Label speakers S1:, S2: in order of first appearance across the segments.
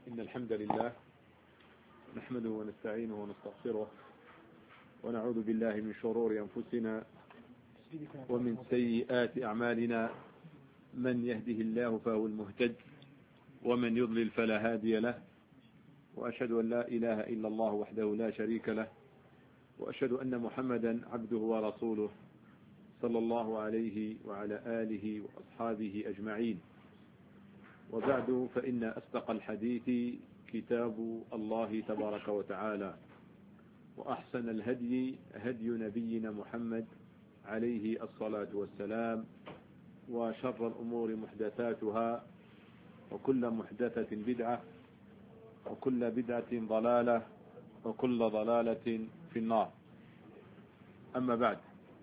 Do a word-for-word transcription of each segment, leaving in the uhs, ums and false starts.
S1: إن الحمد لله نحمده ونستعينه ونستغفره ونعوذ بالله من شرور أنفسنا ومن سيئات أعمالنا، من يهده الله فهو المهتد ومن يضلل فلا هادي له، وأشهد أن لا إله إلا الله وحده لا شريك له، وأشهد أن محمدا عبده ورسوله صلى الله عليه وعلى آله وأصحابه أجمعين. وبعد، فإن أصدق الحديث كتاب الله تبارك وتعالى، وأحسن الهدي هدي نبينا محمد عليه الصلاة والسلام، وشر الأمور محدثاتها، وكل محدثة بدعة، وكل بدعة ضلالة، وكل ضلالة في النار. أما بعد،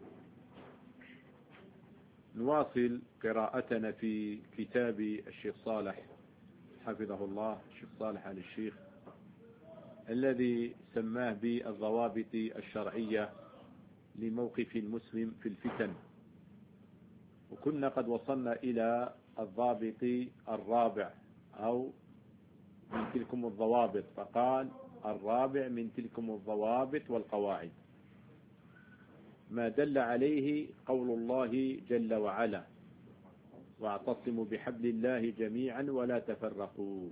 S1: نواصل قراءتنا في كتاب الشيخ صالح حفظه الله، الشيخ صالح آل الشيخ، الذي سماه بالضوابط الشرعية لموقف المسلم في الفتن. وكنا قد وصلنا إلى الضابط الرابع أو من تلكم الضوابط، فقال الرابع من تلكم الضوابط والقواعد ما دل عليه قول الله جل وعلا: واعتصموا بحبل الله جميعا ولا تفرقوا.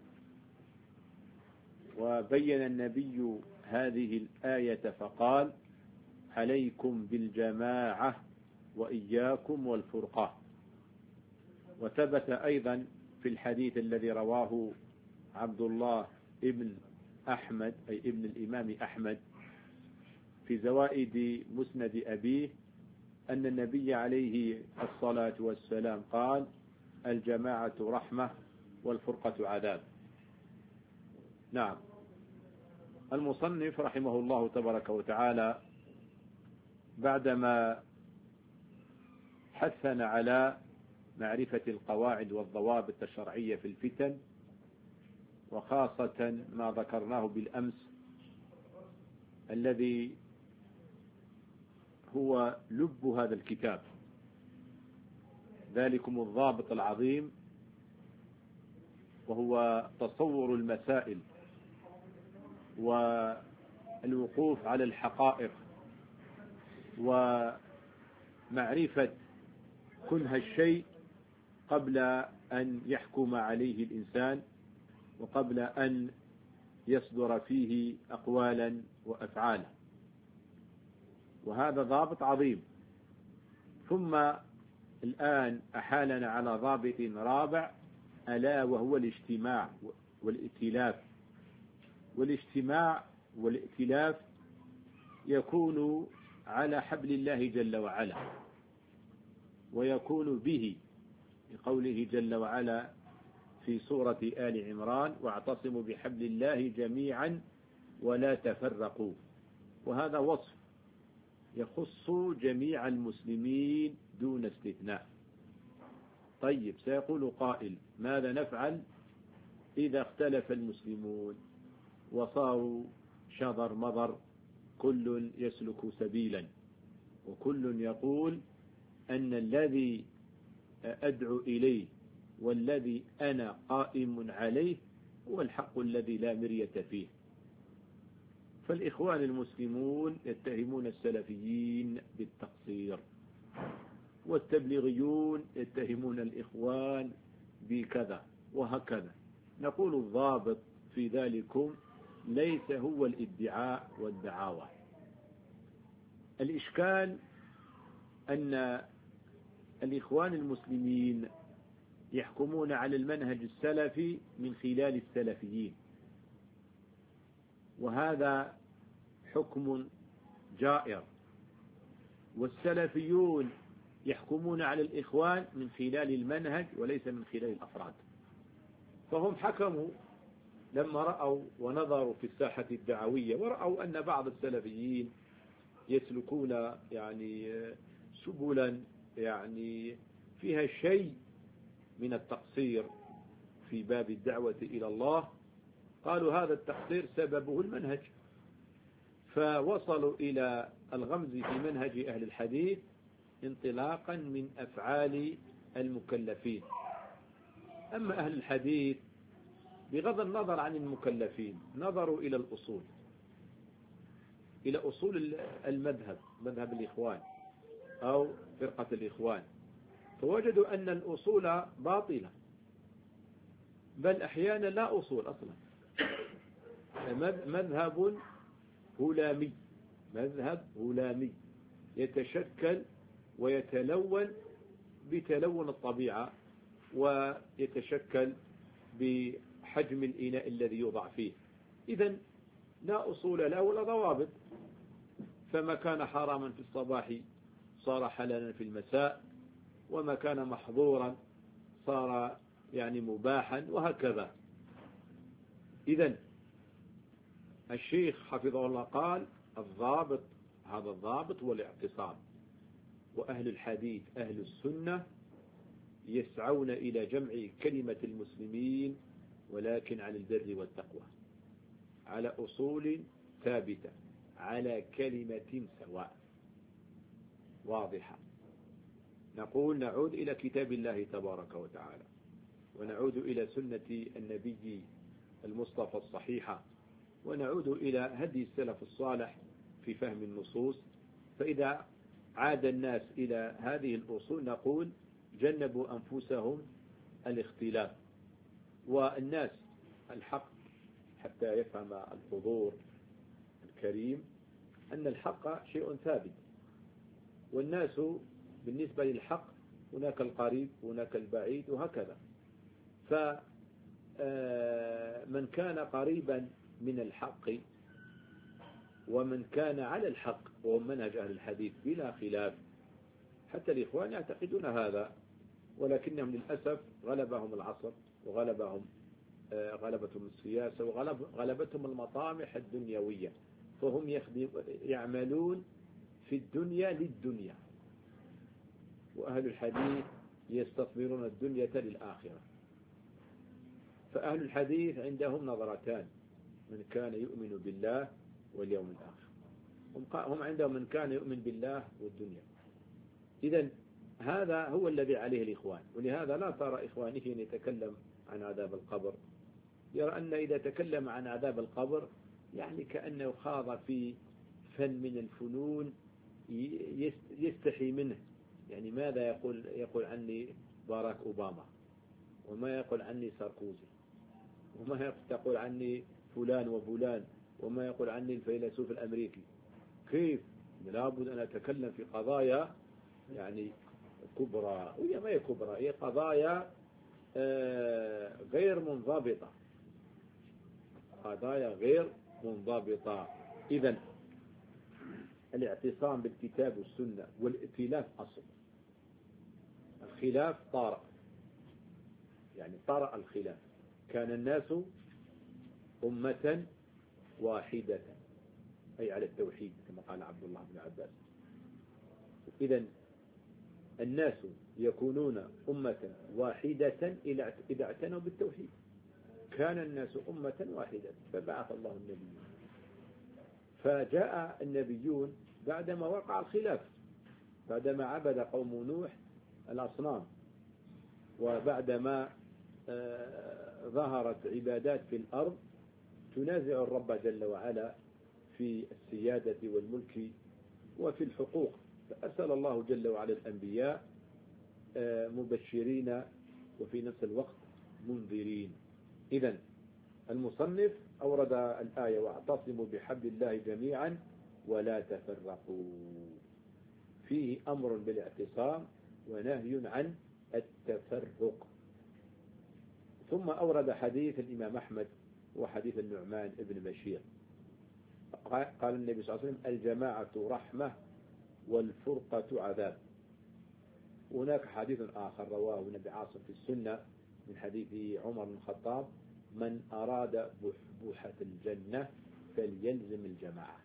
S1: وبين النبي هذه الآية فقال: عليكم بالجماعة وإياكم والفرقة. وثبت أيضا في الحديث الذي رواه عبد الله ابن أحمد أي ابن الإمام أحمد في زوائد مسند أبيه أن النبي عليه الصلاة والسلام قال: الجماعة رحمة والفرقة عذاب. نعم، المصنف رحمه الله تبارك وتعالى بعدما حثنا على معرفة القواعد والضوابط الشرعية في الفتن، وخاصة ما ذكرناه بالأمس الذي هو لب هذا الكتاب، ذلكم الضابط العظيم، وهو تصور المسائل والوقوف على الحقائق ومعرفة كنه الشيء قبل أن يحكم عليه الإنسان، وقبل أن يصدر فيه أقوالا وأفعالا. وهذا ضابط عظيم. ثم الآن أحالنا على ضابط رابع، ألا وهو الاجتماع والائتلاف. والاجتماع والائتلاف يكون على حبل الله جل وعلا، ويكون به لقوله جل وعلا في سورة آل عمران: واعتصموا بحبل الله جميعا ولا تفرقوا. وهذا وصف يخص جميع المسلمين دون استثناء. طيب، سيقول قائل: ماذا نفعل إذا اختلف المسلمون وصاروا شذر مضر، كل يسلك سبيلا، وكل يقول أن الذي أدعو إليه والذي أنا قائم عليه هو الحق الذي لا مرية فيه؟ فالإخوان المسلمون يتهمون السلفيين بالتقصير، والتبليغيون يتهمون الإخوان بكذا وهكذا. نقول الضابط في ذلكم ليس هو الادعاء والدعاوى. الإشكال أن الإخوان المسلمين يحكمون على المنهج السلفي من خلال السلفيين، وهذا حكم جائر. والسلفيون يحكمون على الإخوان من خلال المنهج وليس من خلال الأفراد. فهم حكموا لما رأوا ونظروا في الساحة الدعوية، ورأوا أن بعض السلفيين يسلكون يعني سبلا يعني فيها شيء من التقصير في باب الدعوة إلى الله، قالوا هذا التقصير سببه المنهج، فوصلوا إلى الغمز في منهج أهل الحديث انطلاقا من أفعال المكلفين. أما أهل الحديث بغض النظر عن المكلفين نظروا إلى الأصول، إلى أصول المذهب، مذهب الإخوان أو فرقة الإخوان، فوجدوا أن الأصول باطلة، بل أحيانا لا أصول أصلا. مذهب هلامي، مذهب هلامي يتشكل ويتلون بتلون الطبيعة، ويتشكل بحجم الإناء الذي يوضع فيه. إذن لا أصول له ولا ضوابط، فما كان حراما في الصباح صار حلالا في المساء، وما كان محظورا صار يعني مباحا، وهكذا. إذن الشيخ حفظه الله قال الضابط، هذا الضابط والاعتصام. وأهل الحديث أهل السنة يسعون إلى جمع كلمة المسلمين، ولكن على البر والتقوى، على أصول ثابتة، على كلمة سواء واضحة. نقول نعود إلى كتاب الله تبارك وتعالى، ونعود إلى سنة النبي المصطفى الصحيحة، ونعود إلى هدي السلف الصالح في فهم النصوص. فإذا عاد الناس إلى هذه الأصول نقول جنبوا أنفسهم الاختلاف. والناس الحق حتى يفهم الحضور الكريم أن الحق شيء ثابت، والناس بالنسبة للحق هناك القريب هناك البعيد وهكذا. فمن كان قريبا من الحق ومن كان على الحق وهو منهج أهل الحديث بلا خلاف، حتى الإخوان يعتقدون هذا، ولكنهم للأسف غلبهم العصر، وغلبهم غلبتهم السياسة، وغلبتهم المطامح الدنيوية، فهم يعملون في الدنيا للدنيا، وأهل الحديث يستثمرون الدنيا للآخرة. فأهل الحديث عندهم نظرتان: من كان يؤمن بالله واليوم الآخر. هم عندهم من كان يؤمن بالله والدنيا. إذن هذا هو الذي عليه الإخوان، ولهذا لا ترى إخوانه يتكلم عن عذاب القبر. يرى أن إذا تكلم عن عذاب القبر يعني كأنه خاض في فن من الفنون يستحي منه. يعني ماذا يقول يقول عني باراك أوباما، وما يقول عني ساركوزي، وما يقول عني فلان وفلان، وما يقول عني الفيلسوف الأمريكي. كيف؟ لابد أن أتكلم في قضايا يعني كبرى، وهي ما هي كبرى، هي قضايا غير منضبطة، قضايا غير منضبطة. إذن الاعتصام بالكتاب والسنة والائتلاف أصل. الخلاف طارئ، يعني طرأ الخلاف. كان الناس أمة واحدة، أي على التوحيد كما قال عبد الله بن عباس. إذن الناس يكونون أمة واحدة إذا اعتنوا بالتوحيد. كان الناس أمة واحدة فبعث الله النبيين، فجاء النبيون بعدما وقع الخلاف، بعدما عبد قوم نوح الأصنام، وبعدما ظهرت عبادات في الأرض تنازع الرب جل وعلا في السيادة والملك وفي الحقوق، فأرسل الله جل وعلا الأنبياء مبشرين وفي نفس الوقت منذرين. إذن المصنف أورد الآية: واعتصموا بحبل الله جميعا ولا تفرقوا. فيه أمر بالاعتصام ونهي عن التفرق. ثم أورد حديث الإمام أحمد وحديث النعمان ابن بشير، قال النبي صلى الله عليه وسلم: الجماعة رحمة والفرقة عذاب. هناك حديث آخر رواه ابن عاصم في السنة من حديث عمر بن الخطاب: من أراد بحبوحة الجنة فليلزم الجماعة.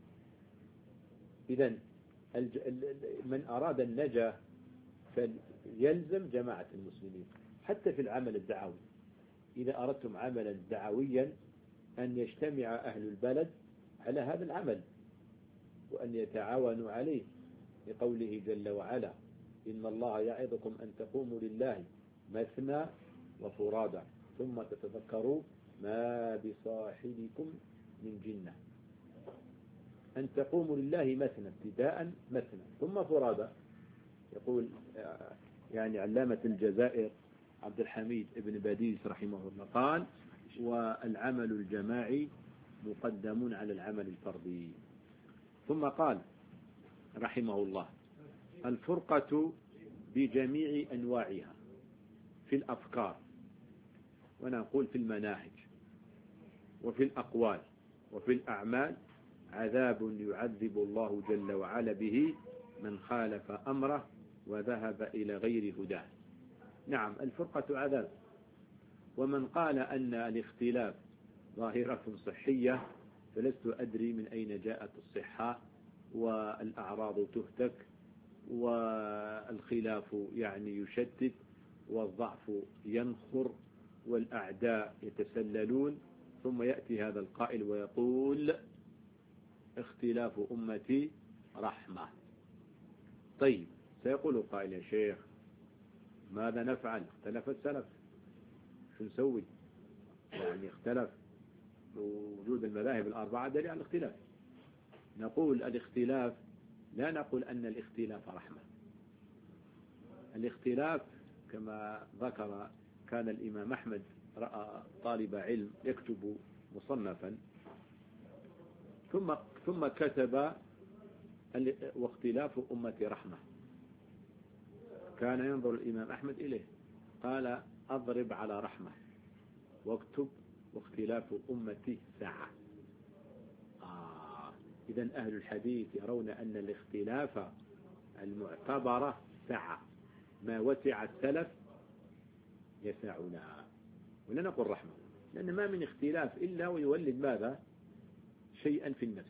S1: إذن من أراد النجاة فليلزم جماعة المسلمين. حتى في العمل الدعوي، إذا أردتم عملا دعويا أن يجتمع أهل البلد على هذا العمل وأن يتعاونوا عليه، لقوله جل وعلا: إن الله يعظكم أن تقوموا لله مثنى وفرادى ثم تتذكروا ما بصاحبكم من جنة أن تقوموا لله مثنى ابتداء مثنى ثم فرادى. يقول يعني علامة الجزائر عبد الحميد ابن باديس رحمه الله قال: والعمل الجماعي مقدم على العمل الفردي. ثم قال رحمه الله: الفرقة بجميع أنواعها في الأفكار، ونقول في المناهج وفي الأقوال وفي الأعمال، عذاب يعذب الله جل وعلا به من خالف أمره وذهب إلى غير هداه. نعم، الفرقة عذاب. ومن قال أن الاختلاف ظاهرة صحية فلست أدري من أين جاءت الصحة، والأعراض تهتك والخلاف يعني يشتت والضعف ينخر والأعداء يتسللون، ثم يأتي هذا القائل ويقول: اختلاف أمتي رحمة. طيب، سيقول قائل: يا شيخ ماذا نفعل؟ اختلف السلف، شو نسوي؟ يعني اختلف، وجود المذاهب الأربعة دليل على الاختلاف. نقول: الاختلاف لا نقول أن الاختلاف رحمة. الاختلاف كما ذكر، كان الإمام أحمد رأى طالب علم يكتب مصنفا ثم ثم كتب: واختلاف أمتي رحمة. كان ينظر الإمام أحمد إليه قال: أضرب على رحمة واكتب واختلاف أمتي ساعة. آه إذن أهل الحديث يرون أن الاختلاف المعتبرة ساعة، ما وسع السلف يسعنا، ولا نقول رحمة، لأن ما من اختلاف إلا ويولد ماذا؟ شيئا في النفس،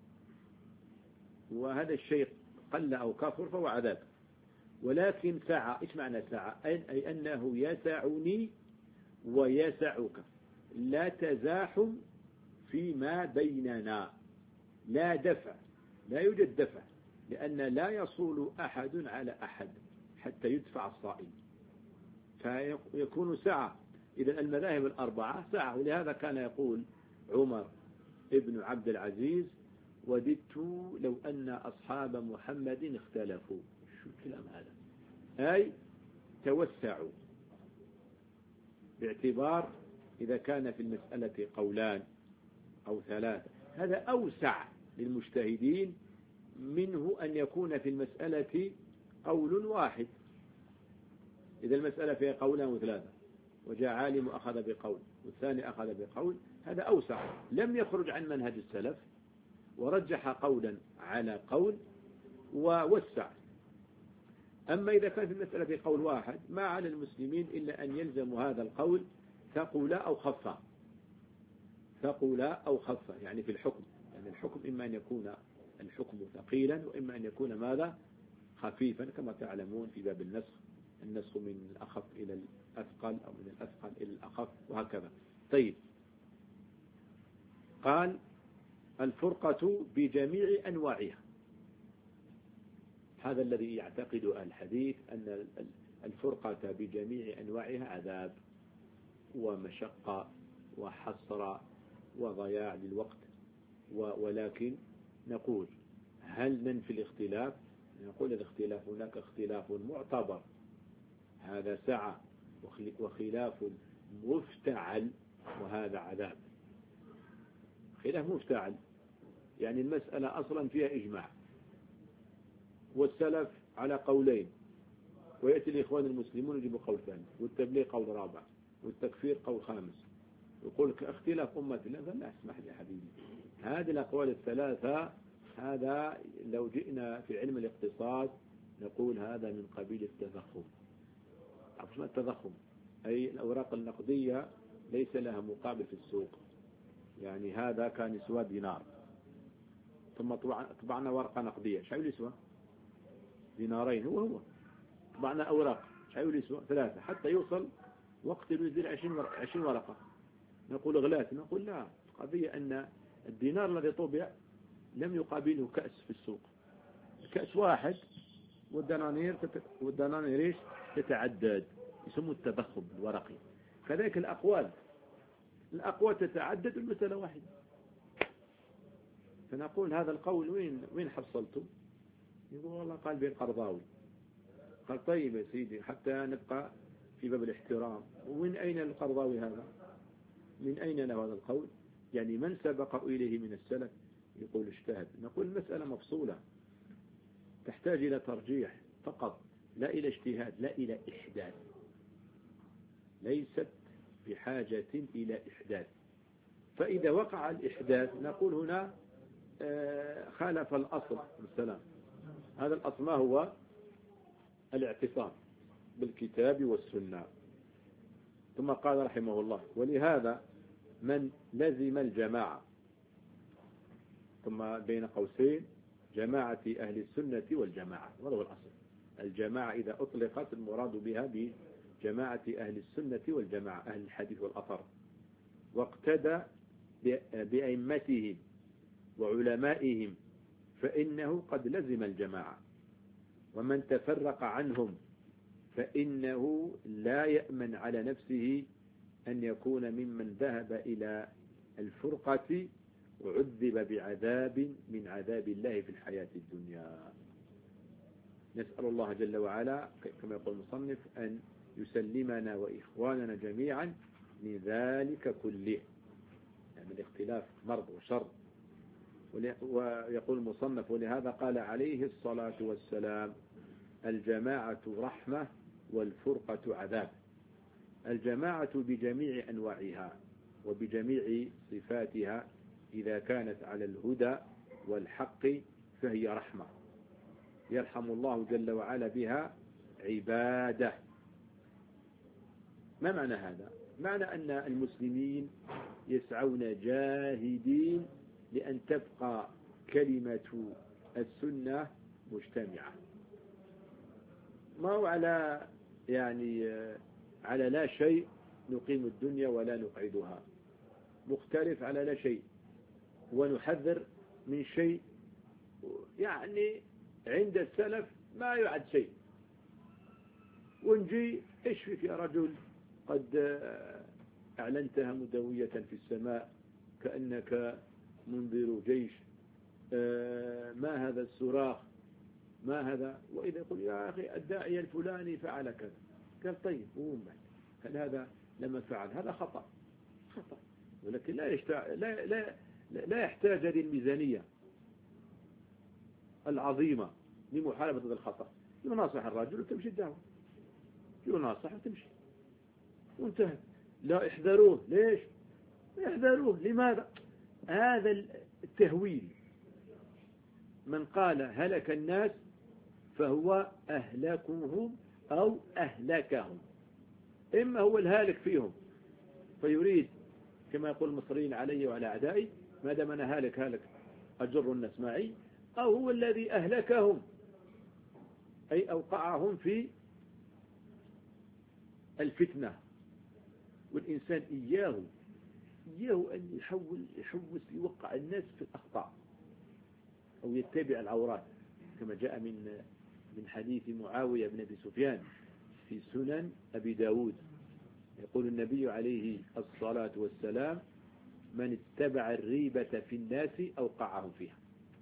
S1: وهذا الشيء قل أو كفر فهو عذاب. ولكن ساعة، إيش معنى ساعة؟ أي أنه يسعني ويسعك، لا تزاحم فيما بيننا، لا دفع، لا يوجد دفع، لأن لا يصول أحد على أحد حتى يدفع الصائم، فيكون سعة. إذن المذاهب الأربعة سعة. ولهذا كان يقول عمر ابن عبد العزيز: وددت لو أن أصحاب محمد اختلفوا. شو الكلام هذا؟ أي توسعوا، باعتبار إذا كان في المسألة قولان أو ثلاثة هذا أوسع للمجتهدين منه أن يكون في المسألة قول واحد. إذا المسألة فيها قولان وثلاثة وجاء عالم أخذ بقول والثاني أخذ بقول، هذا أوسع، لم يخرج عن منهج السلف ورجح قولا على قول ووسع. أما إذا كان في المسألة في قول واحد ما على المسلمين إلا أن يلزموا هذا القول ثقولا أو خفا، ثقولا أو خفا، يعني في الحكم، يعني الحكم إما أن يكون الحكم ثقيلا وإما أن يكون ماذا؟ خفيفا، كما تعلمون في باب النسخ، النسخ من الأخف إلى الأثقل أو من الأثقل إلى الأخف وهكذا. طيب، قال: الفرقة بجميع أنواعها. هذا الذي يعتقد الحديث أن الفرقة بجميع أنواعها عذاب ومشقة وحسرة وضياع للوقت. ولكن نقول: هل ننفي الاختلاف؟ نقول: الاختلاف هناك اختلاف معتبر، هذا سعة، وخلاف مفتعل وهذا عذاب. خلاف مفتعل يعني المسألة أصلا فيها إجماع والسلف على قولين، ويأتي الإخوان المسلمون يجيبوا قول ثاني، والتبليغ قول رابع، والتكفير قول خامس، يقول اختلاف أمتي. لا لا اسمح لي يا حبيبي، هذه الأقوال الثلاثة هذا لو جئنا في علم الاقتصاد نقول هذا من قبيل التضخم. عرفت ما التضخم؟ أي الأوراق النقدية ليس لها مقابل في السوق. يعني هذا كان يسوى دينار، ثم طبعنا ورقة نقدية شايف يسوى دينارين، هو هو طبعنا أوراق شايف يسوى ثلاثة، حتى يوصل وقت يزيد عشرين ورقة نقول غلات. نقول لا، قضية أن الدينار الذي طبع لم يقابله كأس في السوق، كأس واحد والدنانير تت... والدنانير تتعدد، يسمى التضخم الورقي. كذلك الأقوال، الأقوى تتعدد المسألة واحدة. فنقول هذا القول وين وين حصلته؟ يقول والله قال به القرضاوي. قال طيب يا سيدي حتى نبقى في باب الاحترام، ومن أين القرضاوي هذا؟ من أين له هذا القول؟ يعني من سبق إليه من السلف يقول اجتهد. نقول المسألة مفصولة تحتاج إلى ترجيح فقط، لا إلى اجتهاد، لا إلى إحداث، ليست بحاجة إلى إحداث. فإذا وقع الإحداث نقول هنا خالف الأصل والسلام. هذا الأصل ما هو؟ الاعتصام بالكتاب والسنة. ثم قال رحمه الله: ولهذا من لزم الجماعة، ثم بين قوسين جماعة أهل السنة والجماعة، وهذا هو الأصل. الجماعة إذا أطلقت المراد بها بجماعة أهل السنة والجماعة، أهل الحديث والأثر، واقتدى بأئمتهم وعلمائهم فإنه قد لزم الجماعة. ومن تفرق عنهم فإنه لا يأمن على نفسه أن يكون ممن ذهب إلى الفرقة وعذب بعذاب من عذاب الله في الحياة الدنيا. نسأل الله جل وعلا كما يقول المصنف أن يسلمنا وإخواننا جميعا من ذلك كله، يعني الاختلاف مرض وشر. ويقول المصنف: ولهذا قال عليه الصلاة والسلام: الجماعة رحمة والفرقة عذاب. الجماعة بجميع أنواعها وبجميع صفاتها إذا كانت على الهدى والحق فهي رحمة، يرحم الله جل وعلا بها عباده. ما معنى هذا؟ معنى أن المسلمين يسعون جاهدين لأن تبقى كلمة السنة مجتمعة، ما هو على يعني على لا شيء نقيم الدنيا ولا نقعدها، مختلف على لا شيء، ونحذر من شيء يعني عند السلف ما يعد شيء، ونجي ايش فيك يا رجل قد أعلنتها مدوية في السماء كأنك منذر جيش، ما هذا الصراخ، ما هذا؟ وإذا يقول يا أخي الداعية الفلاني فعل كذا، قال طيب قوم بعد، هل هذا لما فعل هذا خطأ؟ خطأ، ولكن لا يحتاج لا لا لا يحتاج هذه الميزانية العظيمة لمحاربة هذا الخطأ. يناصح الرجل وتمشي الدعوة، يناصح وتمشي وانتهى. لا احذروه، ليش احذروه؟ لماذا؟ هذا التهويل. من قال هلك الناس فهو أهلكهم أو أهلكهم، إما هو الهالك فيهم فيريد كما يقول المصريين علي وعلى أعدائي، ما دام أنا هالك هالك أجر الناس معي، أو هو الذي أهلكهم أي أوقعهم في الفتنة. والإنسان إياه إياه أن يحول يحوس يوقع الناس في الأخطاء أو يتبع العورات، كما جاء من من حديث معاوية بن أبي سفيان في سنن أبي داود، يقول النبي عليه الصلاة والسلام: من اتبع الريبة في الناس أوقعهم فيها.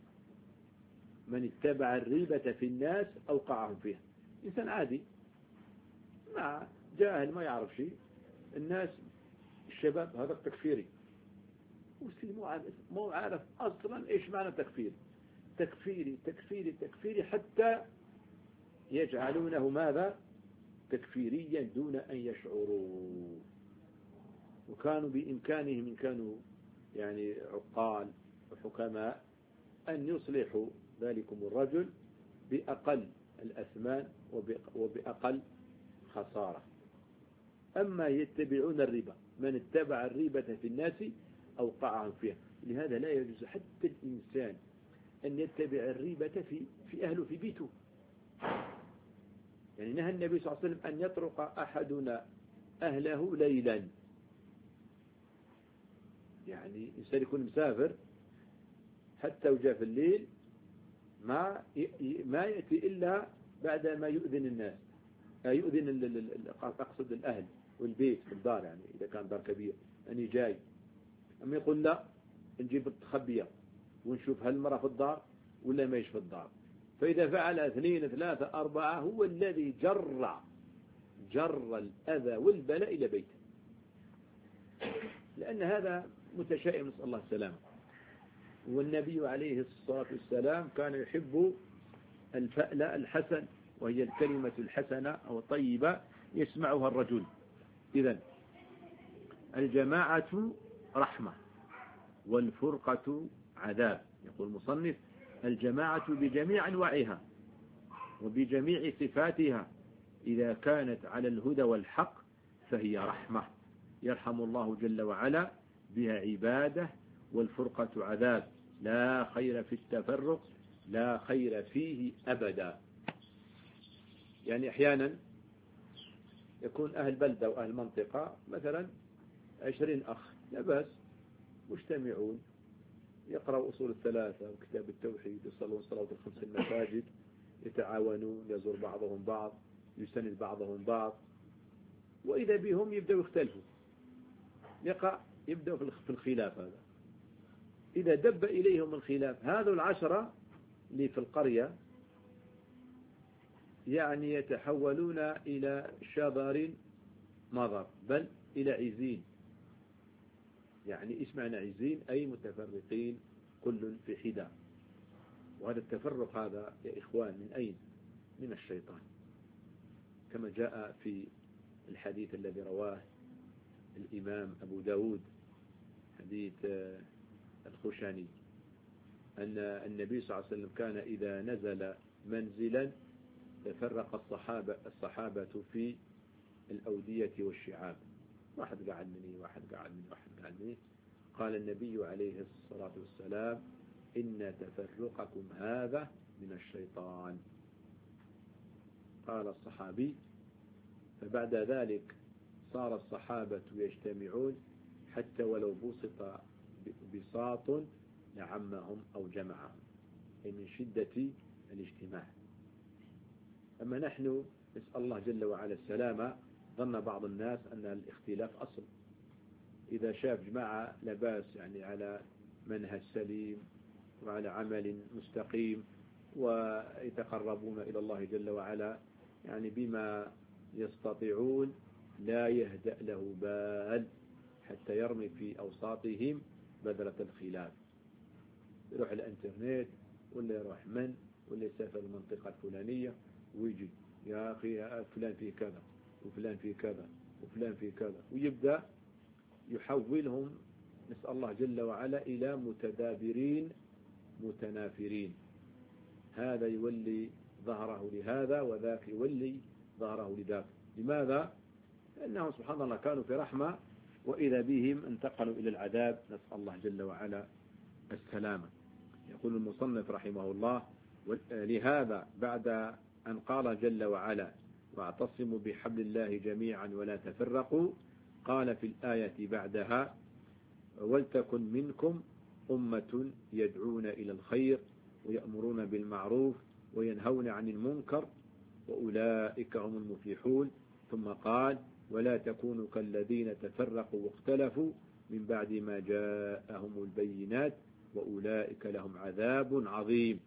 S1: من اتبع الريبة في الناس أوقعهم فيها. إنسان عادي ما جاهل ما يعرف شيء، الناس الشباب هذا التكفيري مو عارف أصلا إيش معنى تكفير، تكفيري تكفيري تكفيري حتى يجعلونه ماذا؟ تكفيريا دون أن يشعروا. وكانوا بإمكانهم إن كانوا يعني عقال وحكماء أن يصلحوا ذلكم الرجل بأقل الأثمان وبأقل خسارة. أما يتبعون الربا، من اتبع الربا في الناس أوقعهم فيها. لهذا لا يجوز حتى الإنسان أن يتبع الربا في في أهله في بيته. يعني نهى النبي صلى الله عليه وسلم أن يطرق أحدنا أهله ليلا، يعني إنسان يكون مسافر حتى وجاء في الليل ما ما يأتي إلا بعد ما يؤذن الناس، يؤذن أقصد الأهل والبيت في الدار، يعني إذا كان دار كبير أني جاي، أم يقول لا نجيب التخبية ونشوف هل المرأة في الدار ولا ما يش في الدار. فإذا فعل اثنين ثلاثة أربعة هو الذي جر جر الأذى والبلاء إلى بيته، لأن هذا متشائم، نسأل الله السلامة. والنبي عليه الصلاة والسلام كان يحب الفأل الحسن، وهي الكلمة الحسنة أو الطيبة يسمعها الرجل. إذن الجماعة رحمة والفرقة عذاب. يقول المصنف: الجماعة بجميع أنواعها وبجميع صفاتها إذا كانت على الهدى والحق فهي رحمة يرحم الله جل وعلا بها عباده، والفرقة عذاب لا خير في التفرق، لا خير فيه أبدا. يعني أحيانا يكون أهل بلدة وأهل منطقة مثلا عشرين أخ لا بأس مجتمعون يقرأوا أصول الثلاثة وكتاب التوحيد، يصلون صلاة الخمس المساجد، يتعاونون، يزور بعضهم بعض، يسند بعضهم بعض. وإذا بهم يبدأوا يختلفوا، يقع يبدأوا في الخلاف. هذا إذا دب إليهم الخلاف، هذا العشرة اللي في القرية يعني يتحولون إلى شذر مضر، بل إلى عزين. يعني إيش معنى عزين؟ أي متفرقين كل في حدى. وهذا التفرق هذا يا إخوان من أين؟ من الشيطان، كما جاء في الحديث الذي رواه الإمام أبو داود، حديث الخشاني، أن النبي صلى الله عليه وسلم كان إذا نزل منزلا تفرق الصحابة الصحابة في الأودية والشعاب، واحد قاعد مني واحد قاعد مني واحد قاعد مني. قال النبي عليه الصلاة والسلام: إن تفرقكم هذا من الشيطان. قال الصحابي: فبعد ذلك صار الصحابة يجتمعون حتى ولو بسط بساط لعمهم أو جمعهم، أي من شدة الاجتماع. أما نحن نسأل الله جل وعلا السلامة، ظن بعض الناس أن الاختلاف أصل، إذا شاف جماعة لباس يعني على منهج سليم وعلى عمل مستقيم ويتقربون إلى الله جل وعلا يعني بما يستطيعون، لا يهدأ له بال حتى يرمي في أوساطهم بذرة الخلاف، يروح الانترنت ولا يروح من ولا يسافر المنطقة الفلانية ويجي: يا أخي فلان في كذا وفلان في كذا وفلان في كذا، ويبدأ يحولهم نسأل الله جل وعلا إلى متدابرين متنافرين. هذا يولي ظهره لهذا وذاك يولي ظهره لذاك. لماذا؟ لأنهم سبحان الله كانوا في رحمة، وإذا بهم انتقلوا إلى العذاب، نسأل الله جل وعلا السلامة. يقول المصنف رحمه الله: لهذا بعد أن قال جل وعلا: واعتصموا بحبل الله جميعا ولا تفرقوا، قال في الآية بعدها: ولتكن منكم أمة يدعون إلى الخير ويأمرون بالمعروف وينهون عن المنكر وأولئك هم المفلحون. ثم قال: ولا تكونوا كالذين تفرقوا واختلفوا من بعد ما جاءهم البينات وأولئك لهم عذاب عظيم.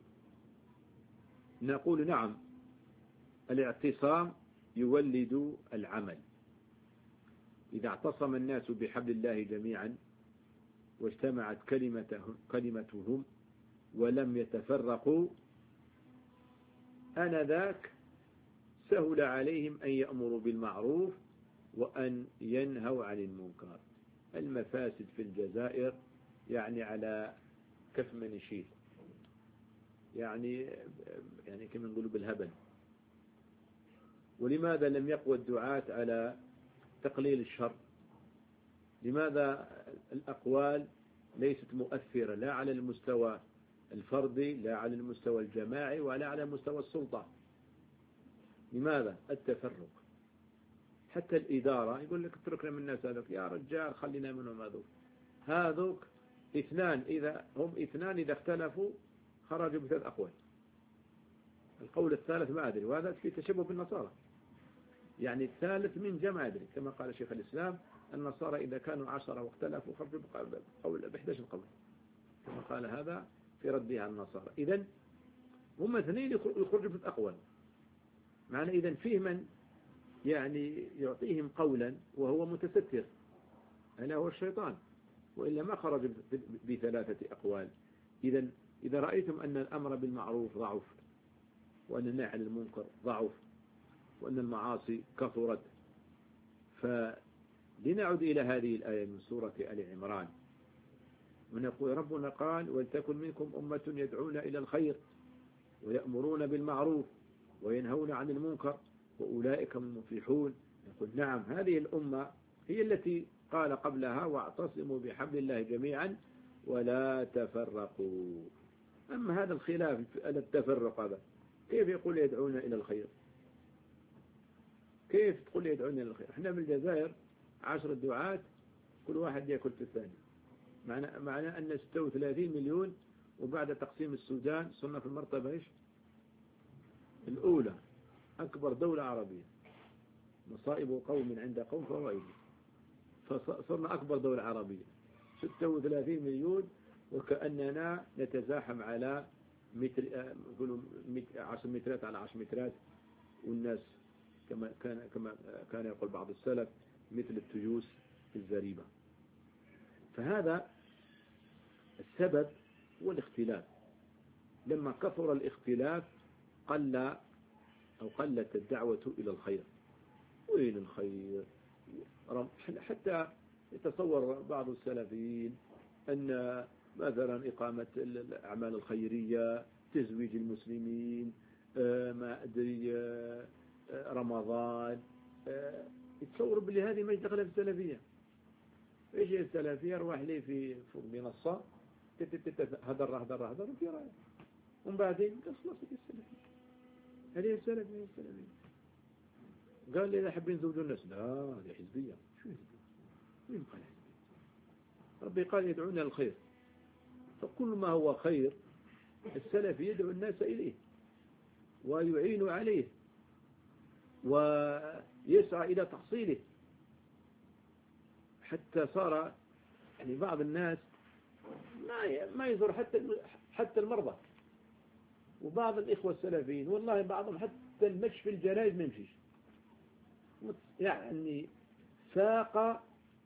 S1: نقول نعم، الاعتصام يولد العمل. إذا اعتصم الناس بحبل الله جميعا واجتمعت كلمتهم, كلمتهم ولم يتفرقوا، آنذاك سهل عليهم أن يأمروا بالمعروف وأن ينهوا عن المنكر. المفاسد في الجزائر يعني على كف من يشيل، يعني يعني كما نقولوا بالهبل. ولماذا لم يقوى الدعاة على تقليل الشر؟ لماذا الأقوال ليست مؤثرة لا على المستوى الفردي لا على المستوى الجماعي ولا على مستوى السلطة؟ لماذا؟ التفرق. حتى الإدارة يقول لك اتركنا من الناس هذوك، يا رجال خلينا منهم هذوك. هذوك اثنان إذا هم اثنان إذا اختلفوا خرجوا بثلاث أقوال. القول الثالث ما أدري، وهذا في تشبه بالنصارى. يعني الثالث من جمع أدري، كما قال شيخ الإسلام: النصارى إذا كانوا عشرة واختلفوا خرجوا بقول بإحدى عشر قول، كما قال هذا في رده على النصارى. إذن هم اثنين يخرجوا في الأقوال، معنى إذن فيه من يعني يعطيهم قولا وهو متستر، هذا هو الشيطان، وإلا ما خرج بثلاثة أقوال. إذن إذا رأيتم أن الأمر بالمعروف ضعف، وأن النهي عن المنكر ضعف، وأن المعاصي كثرت، فلنعد إلى هذه الآية من سورة آل عمران، ونقول ربنا قال ولتكن منكم أمة يدعون إلى الخير ويأمرون بالمعروف وينهون عن المنكر وأولئك هم المفلحون. نقول نعم، هذه الأمة هي التي قال قبلها واعتصموا بحبل الله جميعا ولا تفرقوا. أما هذا الخلاف التفرق هذا كيف يقول يدعون إلى الخير؟ كيف تقول يدعون إلى الخير؟ احنا بالجزائر عشر دعاة كل واحد يأكل في الثاني، معنى, معنى أن ستة وثلاثين مليون، وبعد تقسيم السودان صرنا في المرتبة إيش الأولى، أكبر دولة عربية، مصائب قوم عند قوم فوائد، فصرنا أكبر دولة عربية ستة وثلاثين مليون، وكأننا نتزاحم على متر عشر مترات على عشر مترات، والناس كما كان كما كان يقول بعض السلف مثل التجوس في الزريبة. فهذا السبب هو الاختلاف. لما كثر الاختلاف قل أو قلت الدعوة إلى الخير. وين الخير؟ حتى يتصور بعض السلفيين أن مثلا إقامة الأعمال الخيرية، تزويج المسلمين، ما أدري رمضان، يتصور بلي هذه ما يدخلها في السلفية. ايش هي السلفية؟ روح لي في فوق منصة هدر هدر هدر في رأي، ومن بعدين خلاص السلفية هذه السلفية هي السلفية. قال لي إذا حابين يزوجوا الناس، لا هذه حزبية. شو حزبية؟ مين قال حزبية؟ ربي قال يدعون الخير، فكل ما هو خير السلف يدعو الناس إليه ويعين عليه ويسعى إلى تحصيله، حتى صار يعني بعض الناس ما ما يزور حتى حتى المرضى، وبعض الإخوة السلفيين والله بعضهم حتى المشي في الجنائز ما يمشيش، يعني ساق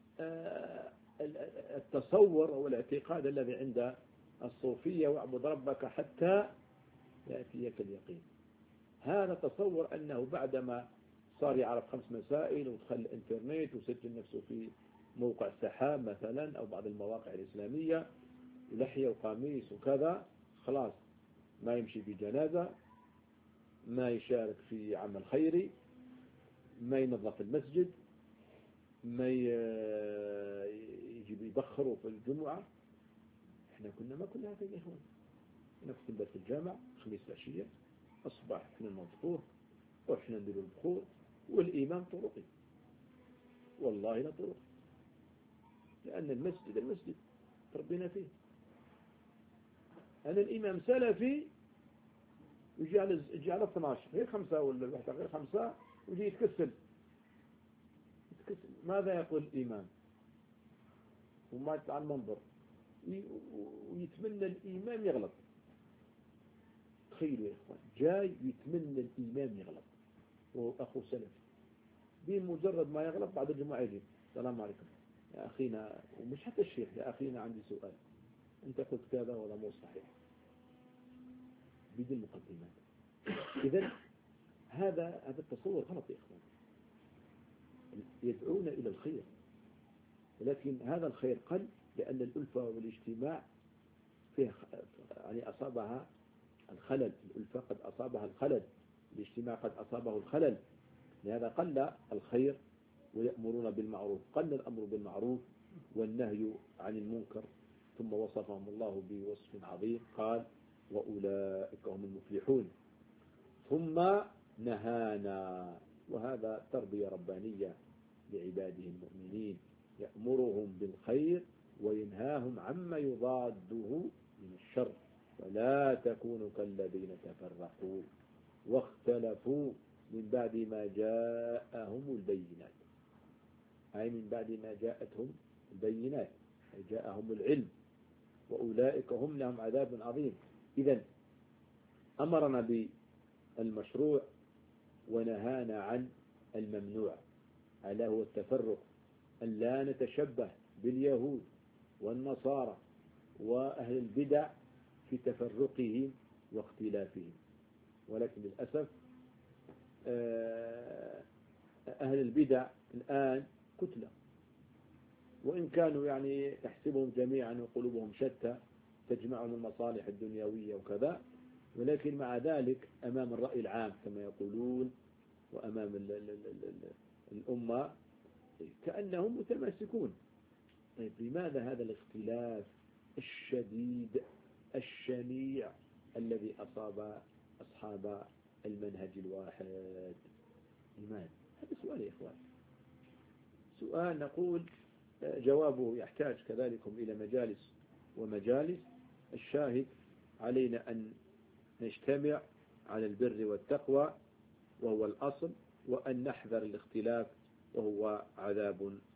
S1: التصور أو الاعتقاد الذي عند الصوفية واعبد ربك حتى يأتيك اليقين. هذا تصور أنه بعدما صار يعرف خمس مسائل ودخل الانترنت وسجل نفسه في موقع سحاب مثلا أو بعض المواقع الإسلامية، لحية وقميص وكذا، خلاص ما يمشي في جنازة، ما يشارك في عمل خيري، ما ينظف المسجد، ما يجي يبخروا في الجمعة. احنا كنا ما كنا هكذا يا اخوان، نختم بس الجامع خميس العشية، أصبح احنا ننظفوه واحنا نديروا البخور، والإمام طرقي والله لا طرق، لأن المسجد المسجد تربينا فيه. أنا الإمام سلفي يجي على يجي على اثناشر غير خمسة ولا واحدة غير خمسة ويجي يتكسل يتكسل. ماذا يقول الإمام؟ وما على المنبر ويتمنى الإمام يغلط. تخيلوا يا إخوان، جاي يتمنى الإمام يغلط وهو أخو سلفي، بمجرد ما يغلط بعد الجمعة يجي السلام عليكم يا أخينا، ومش حتى الشيخ، يا أخينا عندي سؤال، أنت قلت كذا ولا مو صحيح، بدون مقدمات. إذن هذا هذا التصور غلط يا إخوان. يدعون إلى الخير، ولكن هذا الخير قل لأن الألفة والاجتماع فيها يعني أصابها الخلل. الألفة قد أصابها الخلل، الاجتماع قد أصابه الخلل، لهذا قل الخير. ويأمرون بالمعروف، قل الأمر بالمعروف والنهي عن المنكر. ثم وصفهم الله بوصف عظيم، قال وأولئك هم المفلحون. ثم نهانا، وهذا تربية ربانية لعباده المؤمنين، يأمرهم بالخير وينهاهم عما يضاده من الشر. ولا تكونوا كالذين تفرقوا واختلفوا من بعد ما جاءهم البينات. أي من بعد ما جاءتهم البينات، أي جاءهم العلم، وأولئك هم لهم عذاب عظيم. إذن أمرنا بالمشروع ونهانا عن الممنوع، ألا هو التفرق، أن لا نتشبه باليهود والنصارى وأهل البدع في تفرقهم واختلافهم. ولكن للأسف أهل البدع الآن كتلة، وإن كانوا يعني تحسبهم جميعا وقلوبهم شتى تجمعهم المصالح الدنيوية وكذا، ولكن مع ذلك أمام الرأي العام كما يقولون وأمام ال ال ال ال الأمة كأنهم متماسكون. طيب لماذا هذا الاختلاف الشديد الشنيع الذي أصاب أصحاب المنهج الواحد؟ لماذا؟ هذا سؤال يا إخوان، سؤال نقول جوابه يحتاج كذلك إلى مجالس ومجالس. الشاهد علينا أن نجتمع على البر والتقوى وهو الأصل، وأن نحذر الاختلاف وهو عذاب